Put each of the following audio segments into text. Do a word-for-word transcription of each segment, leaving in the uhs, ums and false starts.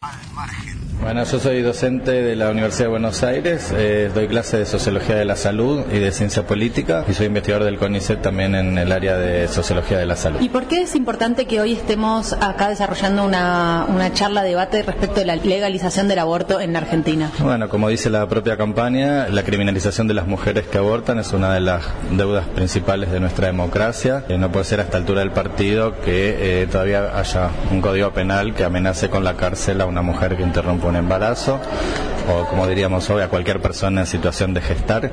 Al margen. Bueno, yo soy docente de la Universidad de Buenos Aires, eh, doy clases de Sociología de la Salud y de Ciencia Política y soy investigador del CONICET también en el área de Sociología de la Salud. ¿Y por qué es importante que hoy estemos acá desarrollando una, una charla, debate respecto de la legalización del aborto en Argentina? Bueno, como dice la propia campaña, la criminalización de las mujeres que abortan es una de las deudas principales de nuestra democracia. Eh, no puede ser a esta altura del partido que eh, todavía haya un código penal que amenace con la cárcel a una mujer que interrumpe un embarazo, o como diríamos hoy, a cualquier persona en situación de gestar.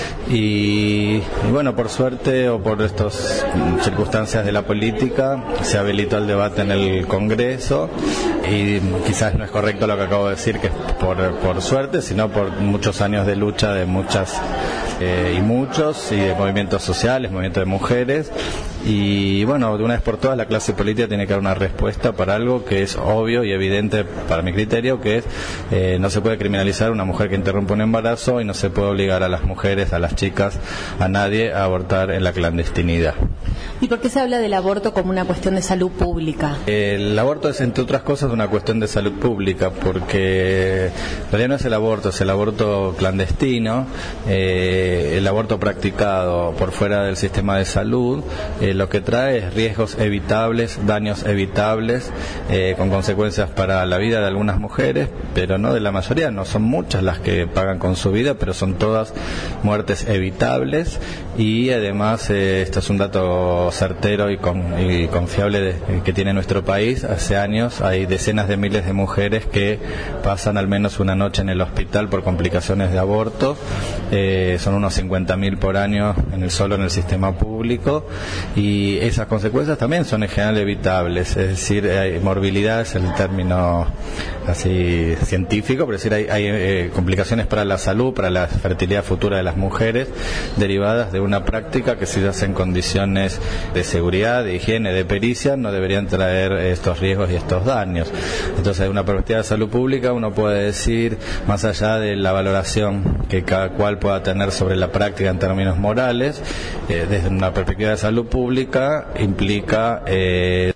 Y, y bueno, por suerte o por estas circunstancias de la política se habilitó el debate en el Congreso, y quizás no es correcto lo que acabo de decir, que es por, por suerte, sino por muchos años de lucha de muchas eh, y muchos, y de movimientos sociales, movimientos de mujeres. Y bueno, de una vez por todas la clase política tiene que dar una respuesta para algo que es obvio y evidente para mi criterio, que es eh, no se puede criminalizar a una mujer que interrumpe un embarazo y no se puede obligar a las mujeres, a las chicas, a nadie a abortar en la clandestinidad. ¿Y por qué se habla del aborto como una cuestión de salud pública? El aborto es, entre otras cosas, una cuestión de salud pública, porque en realidad no es el aborto, es el aborto clandestino, eh, el aborto practicado por fuera del sistema de salud, eh, lo que trae es riesgos evitables, daños evitables, eh, con consecuencias para la vida de algunas mujeres, pero no de la mayoría. No son muchas las que pagan con su vida, pero son todas muertes evitables. Y además, eh, esto es un dato certero y, con, y confiable de, que tiene nuestro país. Hace años hay decenas de miles de mujeres que pasan al menos una noche en el hospital por complicaciones de aborto. Eh, son unos cincuenta mil por año en el solo en el sistema público, y esas consecuencias también son en general evitables. Es decir, hay morbilidad, es el término así científico, pero es decir, hay, hay eh, complicaciones para la salud, para la fertilidad futura de las mujeres, derivadas de una práctica que, si se hace en condiciones de seguridad, de higiene, de pericia, no deberían traer estos riesgos y estos daños. Entonces, de una perspectiva de salud pública, uno puede decir, más allá de la valoración que cada cual pueda tener sobre la práctica en términos morales, eh, desde una perspectiva de salud pública implica eh,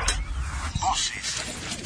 Voces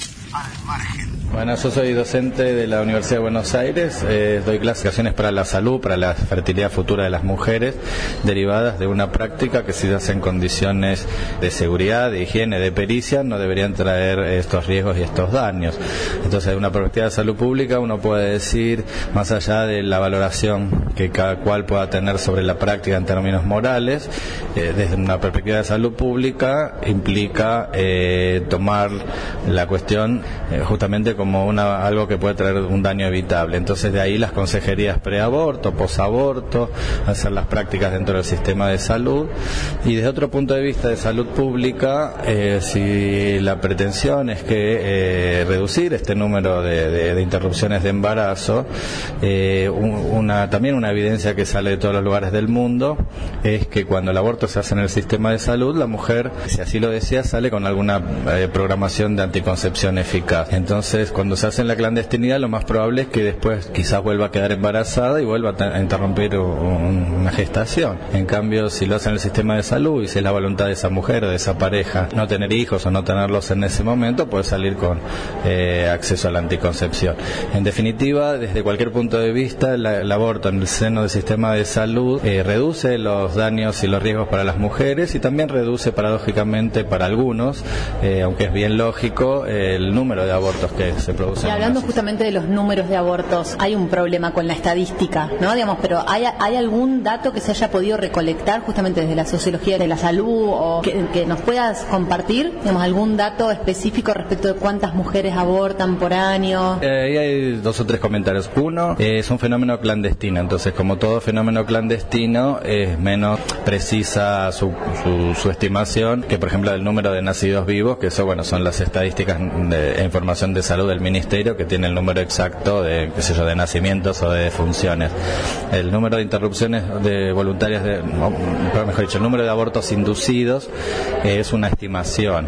al margen. Bueno, yo soy docente de la Universidad de Buenos Aires, eh, doy clases para la salud, para la fertilidad futura de las mujeres, derivadas de una práctica que, si se hace en condiciones de seguridad, de higiene, de pericia, no deberían traer estos riesgos y estos daños. Entonces, de una perspectiva de salud pública, uno puede decir, más allá de la valoración que cada cual pueda tener sobre la práctica en términos morales, eh, desde una perspectiva de salud pública implica eh, tomar la cuestión eh, justamente como una, algo que puede traer un daño evitable. Entonces, de ahí las consejerías preaborto, posaborto, hacer las prácticas dentro del sistema de salud. Y desde otro punto de vista de salud pública, eh, si la pretensión es que eh, reducir este número de, de, de interrupciones de embarazo, eh, una, también una evidencia que sale de todos los lugares del mundo es que cuando el aborto se hace en el sistema de salud, la mujer, si así lo desea, sale con alguna eh, programación de anticoncepción eficaz. Entonces, cuando se hace en la clandestinidad, lo más probable es que después quizás vuelva a quedar embarazada y vuelva a interrumpir un, una gestación. En cambio, si lo hace en el sistema de salud y si es la voluntad de esa mujer o de esa pareja no tener hijos o no tenerlos en ese momento, puede salir con eh, acceso a la anticoncepción. En definitiva, desde cualquier punto de vista, la, el aborto en el seno del sistema de salud eh, reduce los daños y los riesgos para las mujeres, y también reduce paradójicamente para algunos, eh, aunque es bien lógico, eh, el número de abortos que se producen. Y hablando justamente de los números de abortos, hay un problema con la estadística, ¿no? Digamos, pero ¿hay, hay algún dato que se haya podido recolectar justamente desde la sociología de la salud, o que, que nos puedas compartir, digamos, algún dato específico respecto de cuántas mujeres abortan por año? Eh, ahí hay dos o tres comentarios. Uno, eh, es un fenómeno clandestino, entonces, como todo fenómeno clandestino, es menos precisa su, su, su estimación que, por ejemplo, del número de nacidos vivos, que eso, bueno, son las estadísticas de información de salud del Ministerio, que tiene el número exacto de, qué sé yo, de nacimientos o de defunciones. El número de interrupciones de voluntarias, de, o mejor dicho, el número de abortos inducidos eh, es una estimación.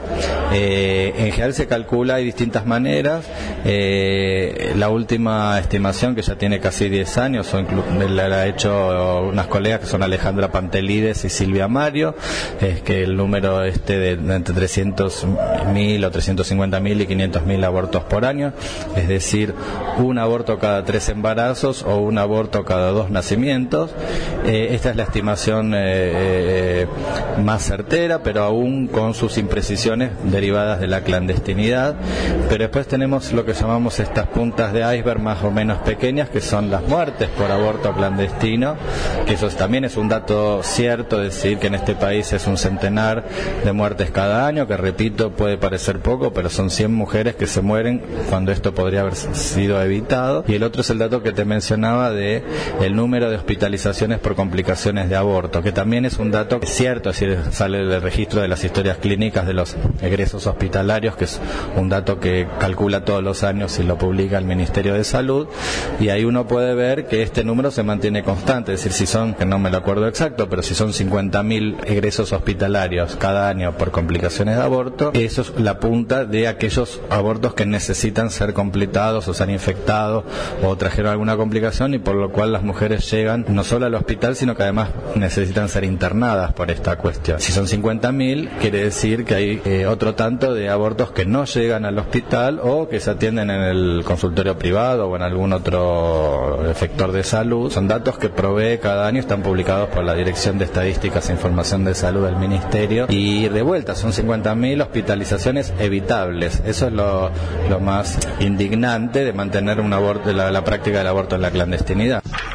Eh, en general se calcula, hay distintas maneras. Eh, la última estimación, que ya tiene casi diez años, o inclu- la ha hecho unas colegas que son Alejandra Pantelides y Silvia Mario, es que el número este de, de entre trescientos mil o trescientos cincuenta mil y quinientos mil abortos abortos por año, es decir, un aborto cada tres embarazos o un aborto cada dos nacimientos. Eh, esta es la estimación eh, eh, más certera, pero aún con sus imprecisiones derivadas de la clandestinidad. Pero después tenemos lo que llamamos estas puntas de iceberg más o menos pequeñas, que son las muertes por aborto clandestino, que eso también es un dato cierto, decir que en este país es un centenar de muertes cada año, que repito, puede parecer poco, pero son cien mujeres que se mueren cuando esto podría haber sido evitado. Y el otro es el dato que te mencionaba de el número de hospitalizaciones por complicaciones de aborto, que también es un dato cierto, es decir, sale del registro de las historias clínicas de los egresos hospitalarios, que es un dato que calcula todos los años y lo publica el Ministerio de Salud, y ahí uno puede ver que este número se mantiene constante, es decir, si son, que no me lo acuerdo exacto, pero si son cincuenta mil egresos hospitalarios cada año por complicaciones de aborto, eso es la punta de aquellos abortos que necesitan ser completados o se han infectado o trajeron alguna complicación, y por lo cual las mujeres llegan no solo al hospital, sino que además necesitan ser internadas por esta cuestión. Si son cincuenta mil, quiere decir que hay eh, otro tanto de abortos que no llegan al hospital o que se atienden en el consultorio privado o en algún otro efector de salud. Son datos que provee cada año, están publicados por la Dirección de Estadísticas e Información de Salud del Ministerio, y de vuelta son cincuenta mil hospitalizaciones evitables. Eso es lo, lo más indignante de mantener un aborto, la, la práctica del aborto en la clandestinidad.